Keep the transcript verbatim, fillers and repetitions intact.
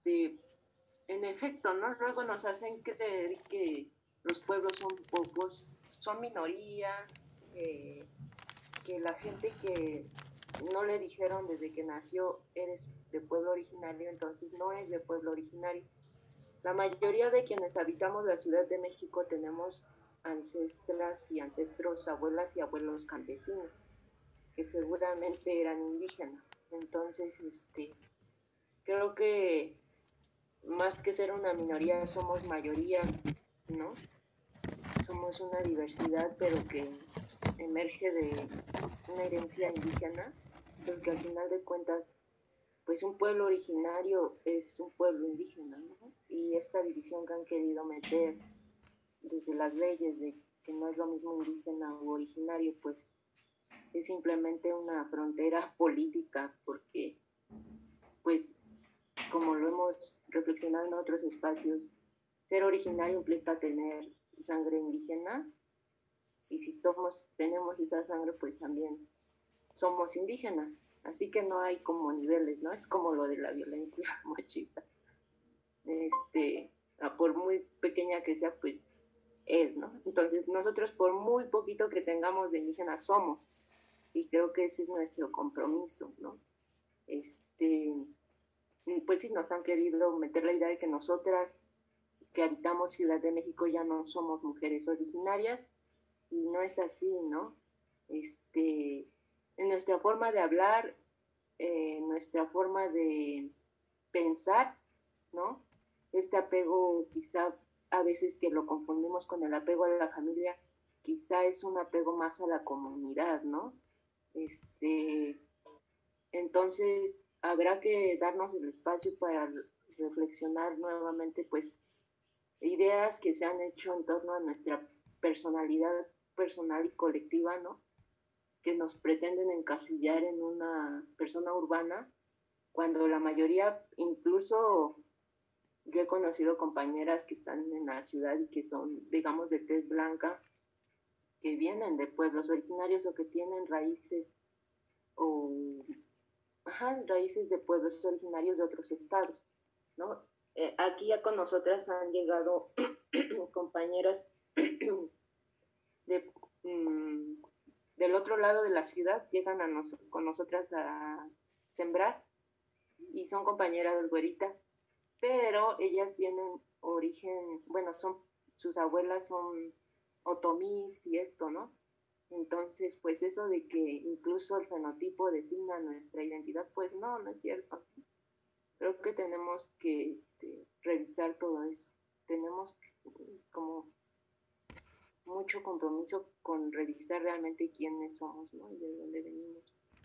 este, en efecto, ¿no? Luego nos hacen creer que los pueblos son pocos, son minoría, eh, que la gente que no le dijeron desde que nació eres de pueblo originario, entonces no es de pueblo originario. La mayoría de quienes habitamos la Ciudad de México tenemos ancestras y ancestros, abuelas y abuelos campesinos, que seguramente eran indígenas. Entonces, este, creo que más que ser una minoría, somos mayoría, ¿no? Somos una diversidad, pero que emerge de una herencia indígena, porque al final de cuentas, pues un pueblo originario es un pueblo indígena, ¿no? Y esta división que han querido meter desde las leyes de que no es lo mismo indígena o originario, pues es simplemente una frontera política, porque, pues, como lo hemos reflexionado en otros espacios, ser originario implica tener sangre indígena, y si somos, tenemos esa sangre, pues también somos indígenas. Así que no hay como niveles, ¿no? Es como lo de la violencia machista. Este, por muy pequeña que sea, pues es, ¿no? Entonces, nosotros por muy poquito que tengamos de indígenas somos, y creo que ese es nuestro compromiso, ¿no? Este, pues sí, nos han querido meter la idea de que nosotras que habitamos Ciudad de México ya no somos mujeres originarias, y no es así, ¿no? Este, en nuestra forma de hablar, eh, nuestra forma de pensar, ¿no? Este apego quizá a veces que lo confundimos con el apego a la familia, quizá es un apego más a la comunidad, ¿no? Este, entonces habrá que darnos el espacio para reflexionar nuevamente, pues, ideas que se han hecho en torno a nuestra personalidad personal y colectiva, ¿no? Que nos pretenden encasillar en una persona urbana, cuando la mayoría, incluso yo he conocido compañeras que están en la ciudad y que son, digamos, de tez blanca, que vienen de pueblos originarios o que tienen raíces o ajá, raíces de pueblos originarios de otros estados, ¿no? Eh, aquí ya con nosotras han llegado compañeras de, um, del otro lado de la ciudad, llegan a nos, con nosotras a sembrar, y son compañeras güeritas, pero ellas tienen origen, bueno, son, sus abuelas son otomís y esto, ¿no? Entonces, pues eso de que incluso el fenotipo defina nuestra identidad, pues no, no es cierto. Creo que tenemos que este, revisar todo eso. Tenemos como mucho compromiso con revisar realmente quiénes somos, ¿no? Y de dónde venimos.